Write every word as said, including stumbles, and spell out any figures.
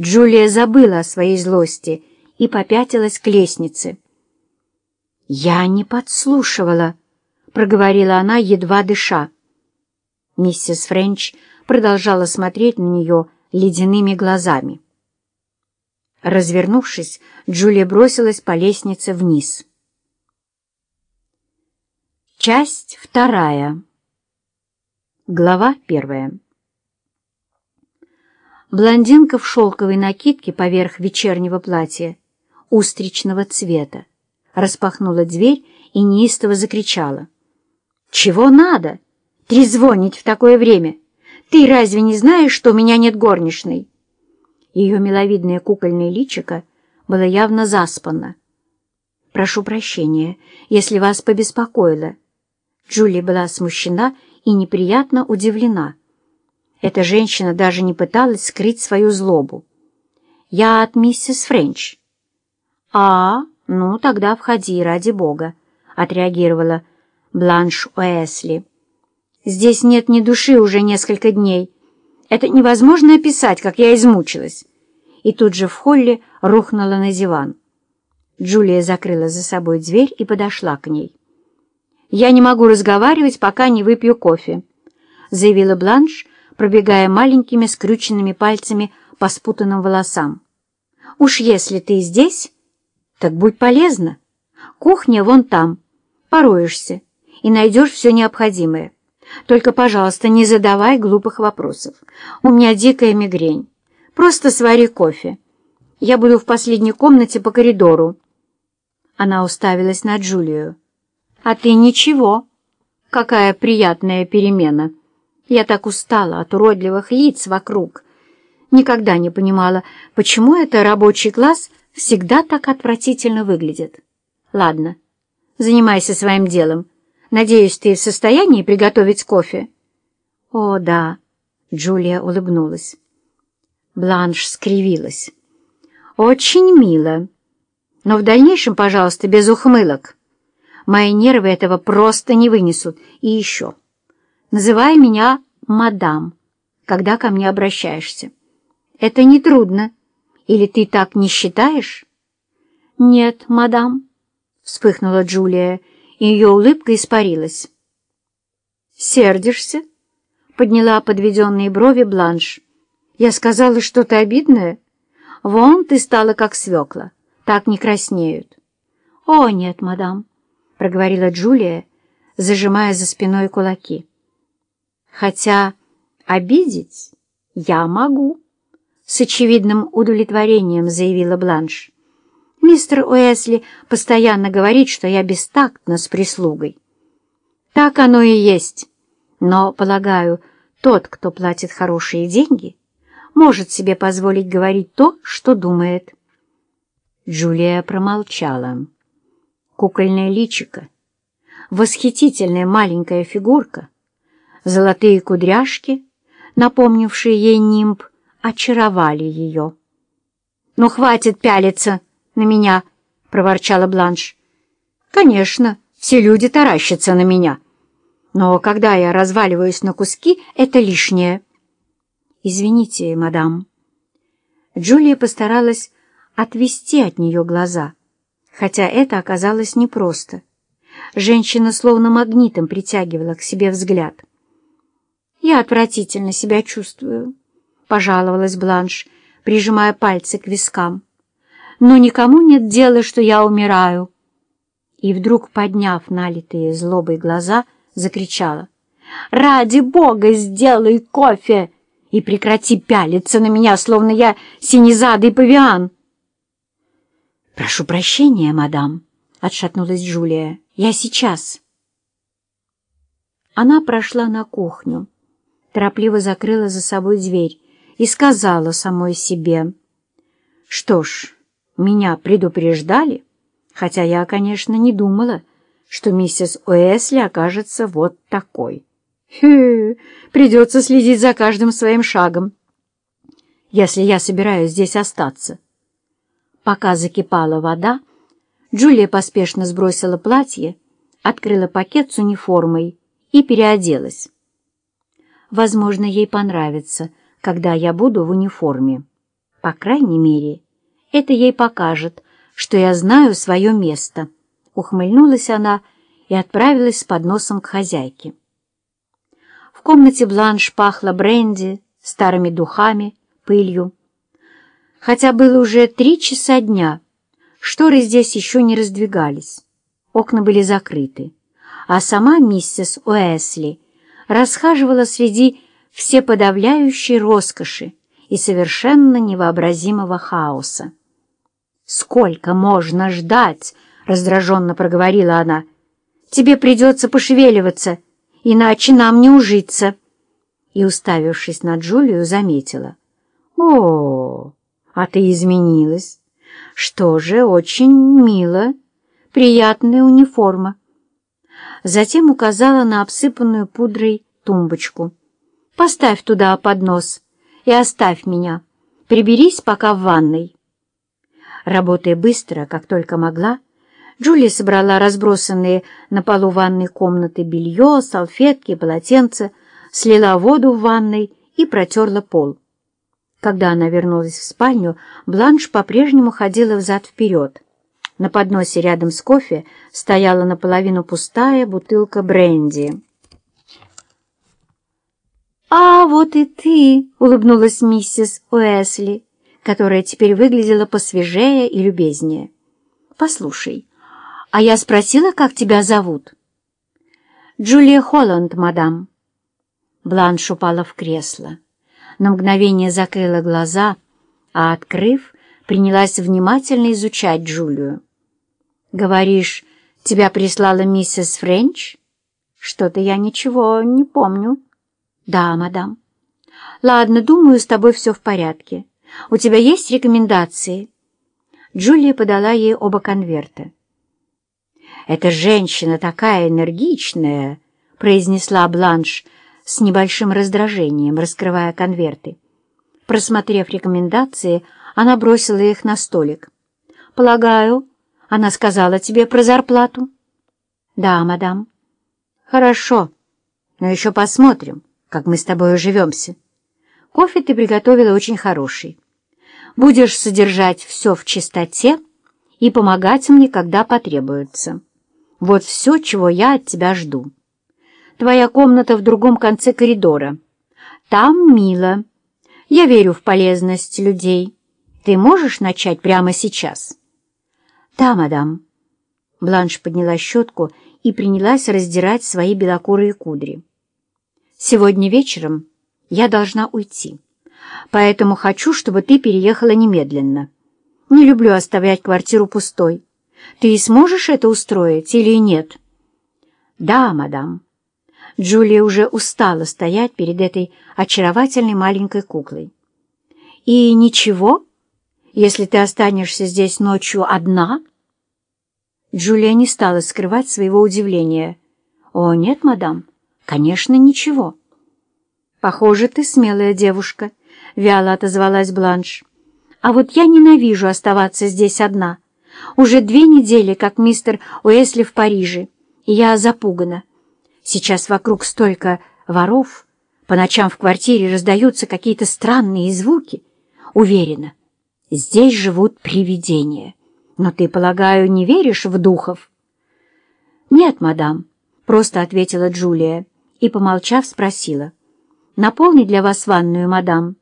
Джулия забыла о своей злости и попятилась к лестнице. «Я не подслушивала», — проговорила она, едва дыша. Миссис Френч продолжала смотреть на нее ледяными глазами. Развернувшись, Джулия бросилась по лестнице вниз. Часть вторая. Глава первая. Блондинка в шелковой накидке поверх вечернего платья устричного цвета распахнула дверь и неистово закричала. «Чего надо? Трезвонить в такое время? Ты разве не знаешь, что у меня нет горничной?» Ее миловидное кукольное личико было явно заспано. «Прошу прощения, если вас побеспокоило». Джулия была смущена и неприятно удивлена. Эта женщина даже не пыталась скрыть свою злобу. «Я от миссис Френч». «А, ну тогда входи, ради бога», — отреагировала Бланш Уэсли. «Здесь нет ни души уже несколько дней. Это невозможно описать, как я измучилась». И тут же в холле рухнула на диван. Джулия закрыла за собой дверь и подошла к ней. «Я не могу разговаривать, пока не выпью кофе», — заявила Бланш, пробегая маленькими скрюченными пальцами по спутанным волосам. «Уж если ты здесь, так будь полезна. Кухня вон там. Пороешься и найдешь все необходимое. Только, пожалуйста, не задавай глупых вопросов. У меня дикая мигрень. Просто свари кофе. Я буду в последней комнате по коридору». Она уставилась на Джулию. «А ты ничего. Какая приятная перемена. Я так устала от уродливых лиц вокруг. Никогда не понимала, почему это рабочий класс всегда так отвратительно выглядит. Ладно, занимайся своим делом. Надеюсь, ты в состоянии приготовить кофе?» «О, да», — Джулия улыбнулась. Бланш скривилась. «Очень мило. Но в дальнейшем, пожалуйста, без ухмылок. Мои нервы этого просто не вынесут. И еще. Называй меня мадам, когда ко мне обращаешься. Это нетрудно. Или ты так не считаешь?» «Нет, мадам», — вспыхнула Джулия, и ее улыбка испарилась. «Сердишься?» — подняла подведенные брови Бланш. «Я сказала что-то обидное? Вон ты стала как свекла. Так не краснеют». «О, нет, мадам», — проговорила Джулия, зажимая за спиной кулаки. «Хотя обидеть я могу», — с очевидным удовлетворением заявила Бланш. «Мистер Уэсли постоянно говорит, что я бестактна с прислугой». «Так оно и есть. Но, полагаю, тот, кто платит хорошие деньги, может себе позволить говорить то, что думает». Джулия промолчала. Кукольное личико, восхитительная маленькая фигурка, золотые кудряшки, напомнившие ей нимб, очаровали ее. «Ну, хватит пялиться на меня!» — проворчала Бланш. «Конечно, все люди таращатся на меня. Но когда я разваливаюсь на куски, это лишнее». «Извините, мадам». Джулия постаралась отвести от нее глаза, хотя это оказалось непросто. Женщина словно магнитом притягивала к себе взгляд. «Я отвратительно себя чувствую», — пожаловалась Бланш, прижимая пальцы к вискам. «Но никому нет дела, что я умираю». И вдруг, подняв налитые злобой глаза, закричала: «Ради бога, сделай кофе и прекрати пялиться на меня, словно я синезадый павиан!» «Прошу прощения, мадам», — отшатнулась Джулия. «Я сейчас». Она прошла на кухню, торопливо закрыла за собой дверь и сказала самой себе: «Что ж, меня предупреждали, хотя я, конечно, не думала, что миссис Уэсли окажется вот такой. Хе, придется следить за каждым своим шагом, если я собираюсь здесь остаться». Пока закипала вода, Джулия поспешно сбросила платье, открыла пакет с униформой и переоделась. «Возможно, ей понравится, когда я буду в униформе», По крайней мере, это ей покажет, что я знаю свое место. Ухмыльнулась она и отправилась с подносом к хозяйке. В комнате Бланш пахло бренди, старыми духами, пылью. Хотя было уже три часа дня, шторы здесь еще не раздвигались, окна были закрыты, а сама миссис Уэсли расхаживала среди всеподавляющей роскоши и совершенно невообразимого хаоса. «Сколько можно ждать?» — раздраженно проговорила она. «Тебе придется пошевеливаться, иначе нам не ужиться». И, уставившись на Джулию, заметила. «О, а ты изменилась. Что же, очень мило. Приятная униформа». Затем указала на обсыпанную пудрой тумбочку. «Поставь туда поднос и оставь меня. Приберись пока в ванной». Работая быстро, как только могла, Джулия собрала разбросанные на полу ванной комнаты белье, салфетки, полотенца, слила воду в ванной и протерла пол. Когда она вернулась в спальню, Бланш по-прежнему ходила взад-вперед. На подносе рядом с кофе стояла наполовину пустая бутылка бренди. «А вот и ты!» — улыбнулась миссис Уэсли, которая теперь выглядела посвежее и любезнее. «Послушай, а я спросила, как тебя зовут?» «Джулия Холланд, мадам». Бланш упала в кресло. На мгновение закрыла глаза, а, открыв, принялась внимательно изучать Джулию. «Говоришь, тебя прислала миссис Френч? Что-то я ничего не помню». «Да, мадам». «Ладно, думаю, с тобой все в порядке. У тебя есть рекомендации?» Джулия подала ей оба конверта. «Эта женщина такая энергичная», — произнесла Бланш с небольшим раздражением, раскрывая конверты. Просмотрев рекомендации, она бросила их на столик. «Полагаю, она сказала тебе про зарплату?» «Да, мадам». «Хорошо, но еще посмотрим, как мы с тобой уживемся. Кофе ты приготовила очень хороший. Будешь содержать все в чистоте и помогать мне, когда потребуется. Вот все, чего я от тебя жду. Твоя комната в другом конце коридора. Там мило. Я верю в полезность людей. Ты можешь начать прямо сейчас?» «Да, мадам». Бланш подняла щетку и принялась раздирать свои белокурые кудри. «Сегодня вечером я должна уйти, поэтому хочу, чтобы ты переехала немедленно. Не люблю оставлять квартиру пустой. Ты сможешь это устроить или нет?» «Да, мадам». Джулия уже устала стоять перед этой очаровательной маленькой куклой. «И ничего, если ты останешься здесь ночью одна?» Джулия не стала скрывать своего удивления. «О, нет, мадам, конечно, ничего». «Похоже, ты смелая девушка», — вяло отозвалась Бланш. «А вот я ненавижу оставаться здесь одна. Уже две недели, как мистер Уэсли в Париже, и я запугана. Сейчас вокруг столько воров, по ночам в квартире раздаются какие-то странные звуки. Уверена, здесь живут привидения. Но ты, полагаю, не веришь в духов?» «Нет, мадам», — просто ответила Джулия и, помолчав, спросила. «Наполнить для вас ванную, мадам?»